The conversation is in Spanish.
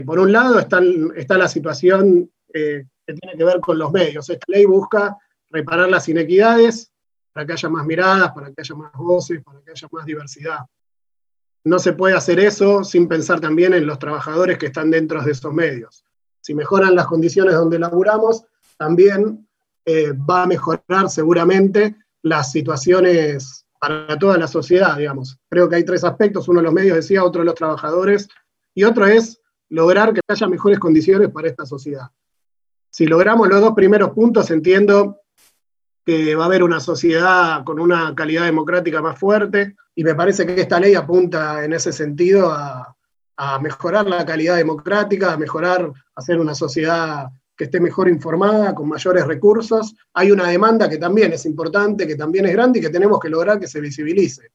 Por un lado está la situación que tiene que ver con los medios. Esta ley busca reparar las inequidades para que haya más miradas, para que haya más voces, para que haya más diversidad. No se puede hacer eso sin pensar también en los trabajadores que están dentro de esos medios. Si mejoran las condiciones donde laburamos, también va a mejorar seguramente las situaciones para toda la sociedad, digamos. Creo que hay tres aspectos, uno de los medios decía, otro de los trabajadores, y otro es lograr que haya mejores condiciones para esta sociedad. Si logramos los dos primeros puntos, entiendo que va a haber una sociedad con una calidad democrática más fuerte, y me parece que esta ley apunta en ese sentido a mejorar la calidad democrática, a mejorar, hacer una sociedad que esté mejor informada, con mayores recursos. Hay una demanda que también es importante, que también es grande y que tenemos que lograr que se visibilice.